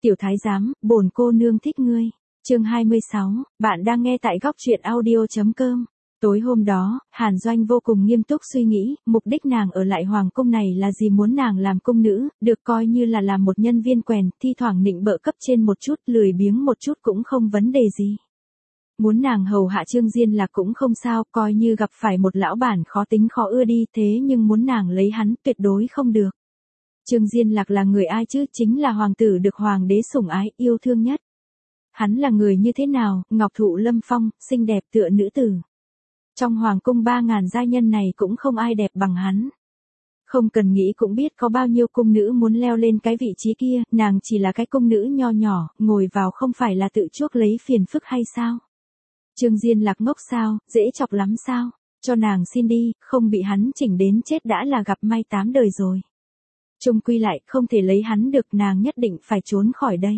Tiểu thái giám, bổn cô nương thích ngươi. Chương 26, bạn đang nghe tại góc truyện audio.com. Tối hôm đó, Hàn Doanh vô cùng nghiêm túc suy nghĩ, mục đích nàng ở lại hoàng cung này là gì, muốn nàng làm cung nữ, được coi như là làm một nhân viên quèn, thi thoảng nịnh bợ cấp trên một chút, lười biếng một chút cũng không vấn đề gì. Muốn nàng hầu hạ Trương Diên Lạc cũng không sao, coi như gặp phải một lão bản khó tính khó ưa đi, thế nhưng muốn nàng lấy hắn tuyệt đối không được. Trương Diên Lạc là người ai chứ, chính là hoàng tử được hoàng đế sủng ái, yêu thương nhất. Hắn là người như thế nào, ngọc thụ lâm phong, xinh đẹp tựa nữ tử. Trong hoàng cung 3.000 giai nhân này cũng không ai đẹp bằng hắn. Không cần nghĩ cũng biết có bao nhiêu cung nữ muốn leo lên cái vị trí kia, nàng chỉ là cái cung nữ nho nhỏ, ngồi vào không phải là tự chuốc lấy phiền phức hay sao? Trương Diên Lạc ngốc sao, dễ chọc lắm sao? Cho nàng xin đi, không bị hắn chỉnh đến chết đã là gặp may 8 đời rồi. Chung quy lại, không thể lấy hắn được, nàng nhất định phải trốn khỏi đây.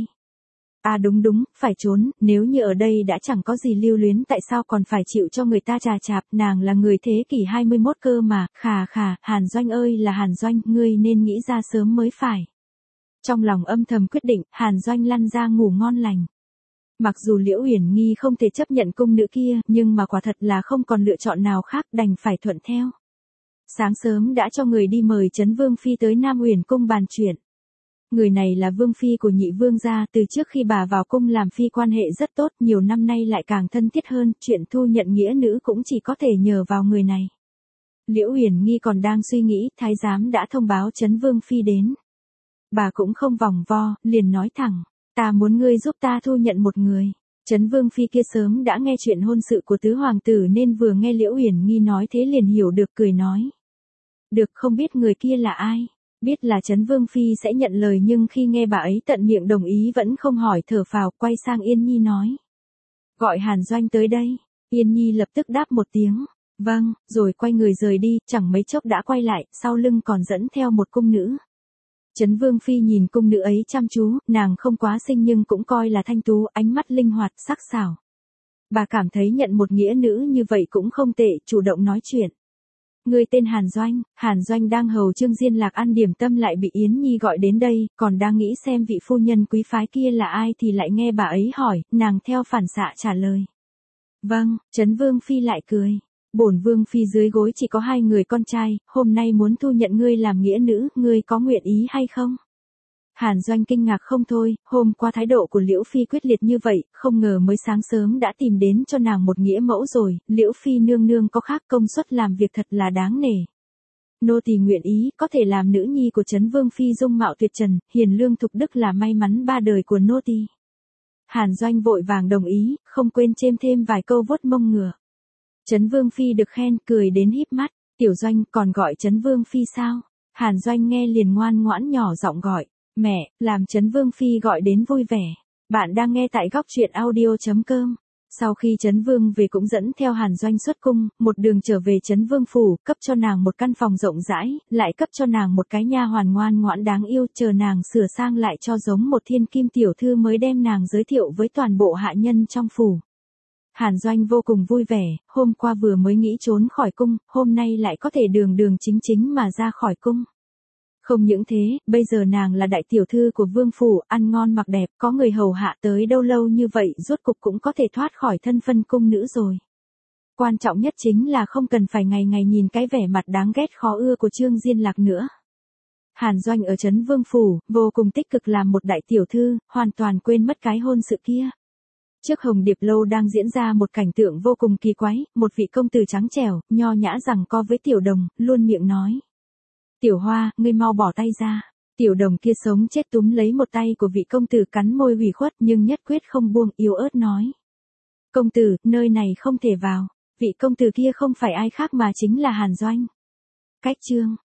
À đúng, phải trốn, nếu như ở đây đã chẳng có gì lưu luyến tại sao còn phải chịu cho người ta chà chạp, nàng là người thế kỷ 21 cơ mà, khà, Hàn Doanh ơi là Hàn Doanh, ngươi nên nghĩ ra sớm mới phải. Trong lòng âm thầm quyết định, Hàn Doanh lăn ra ngủ ngon lành. Mặc dù Liễu Uyển Nghi không thể chấp nhận cung nữ kia, nhưng mà quả thật là không còn lựa chọn nào khác, đành phải thuận theo. Sáng sớm đã cho người đi mời Trấn Vương Phi tới Nam Uyển Cung bàn chuyện. Người này là Vương Phi của Nhị Vương gia, từ trước khi bà vào cung làm Phi quan hệ rất tốt, nhiều năm nay lại càng thân thiết hơn, chuyện thu nhận nghĩa nữ cũng chỉ có thể nhờ vào người này. Liễu Uyển Nghi còn đang suy nghĩ, thái giám đã thông báo Trấn Vương Phi đến. Bà cũng không vòng vo, liền nói thẳng, ta muốn ngươi giúp ta thu nhận một người. Trấn Vương Phi kia sớm đã nghe chuyện hôn sự của tứ hoàng tử nên vừa nghe Liễu Uyển Nghi nói thế liền hiểu được, cười nói. Được, không biết người kia là ai? Biết là Trấn Vương Phi sẽ nhận lời nhưng khi nghe bà ấy tận miệng đồng ý vẫn không hỏi, thở phào, quay sang Yên Nhi nói. Gọi Hàn Doanh tới đây. Yên Nhi lập tức đáp một tiếng. Vâng, rồi quay người rời đi, chẳng mấy chốc đã quay lại, sau lưng còn dẫn theo một cung nữ. Trấn Vương Phi nhìn cung nữ ấy chăm chú, nàng không quá xinh nhưng cũng coi là thanh tú, ánh mắt linh hoạt, sắc sảo. Bà cảm thấy nhận một nghĩa nữ như vậy cũng không tệ, chủ động nói chuyện. Người tên Hàn Doanh đang hầu Trương Diên Lạc ăn điểm tâm lại bị Yến Nhi gọi đến đây, còn đang nghĩ xem vị phu nhân quý phái kia là ai thì lại nghe bà ấy hỏi, nàng theo phản xạ trả lời. Vâng, Trấn Vương Phi lại cười. Bổn Vương Phi dưới gối chỉ có 2 người con trai, hôm nay muốn thu nhận ngươi làm nghĩa nữ, ngươi có nguyện ý hay không? Hàn Doanh kinh ngạc không thôi, hôm qua thái độ của Liễu Phi quyết liệt như vậy, không ngờ mới sáng sớm đã tìm đến cho nàng một nghĩa mẫu rồi, Liễu Phi nương nương có khác, công suất làm việc thật là đáng nể. Nô tỳ nguyện ý, có thể làm nữ nhi của Trấn Vương Phi dung mạo tuyệt trần, hiền lương thục đức là may mắn 3 đời của nô tỳ. Hàn Doanh vội vàng đồng ý, không quên chêm thêm vài câu vuốt mông ngựa. Trấn Vương Phi được khen, cười đến híp mắt, Tiểu Doanh còn gọi Trấn Vương Phi sao? Hàn Doanh nghe liền ngoan ngoãn nhỏ giọng gọi. Mẹ, làm Trấn Vương Phi gọi đến vui vẻ. Bạn đang nghe tại góc truyện audio.com. Sau khi Trấn Vương về cũng dẫn theo Hàn Doanh xuất cung, một đường trở về Trấn Vương phủ, cấp cho nàng một căn phòng rộng rãi, lại cấp cho nàng một cái nha hoàn ngoan ngoãn đáng yêu, chờ nàng sửa sang lại cho giống một thiên kim tiểu thư mới đem nàng giới thiệu với toàn bộ hạ nhân trong phủ. Hàn Doanh vô cùng vui vẻ, hôm qua vừa mới nghĩ trốn khỏi cung, hôm nay lại có thể đường chính mà ra khỏi cung. Không những thế, bây giờ nàng là đại tiểu thư của vương phủ, ăn ngon mặc đẹp, có người hầu hạ tới đâu lâu như vậy, rốt cục cũng có thể thoát khỏi thân phân cung nữ rồi. Quan trọng nhất chính là không cần phải ngày ngày nhìn cái vẻ mặt đáng ghét khó ưa của Trương Diên Lạc nữa. Hàn Doanh ở Trấn Vương phủ, vô cùng tích cực làm một đại tiểu thư, hoàn toàn quên mất cái hôn sự kia. Trước Hồng Điệp Lâu đang diễn ra một cảnh tượng vô cùng kỳ quái, một vị công tử trắng trẻo, nho nhã giằng co với Tiểu Đồng, luôn miệng nói. Tiểu Hoa, ngươi mau bỏ tay ra. Tiểu Đồng kia sống chết túm lấy một tay của vị công tử cắn môi ủy khuất nhưng nhất quyết không buông, yếu ớt nói. Công tử, nơi này không thể vào. Vị công tử kia không phải ai khác mà chính là Hàn Doanh. Cách chương.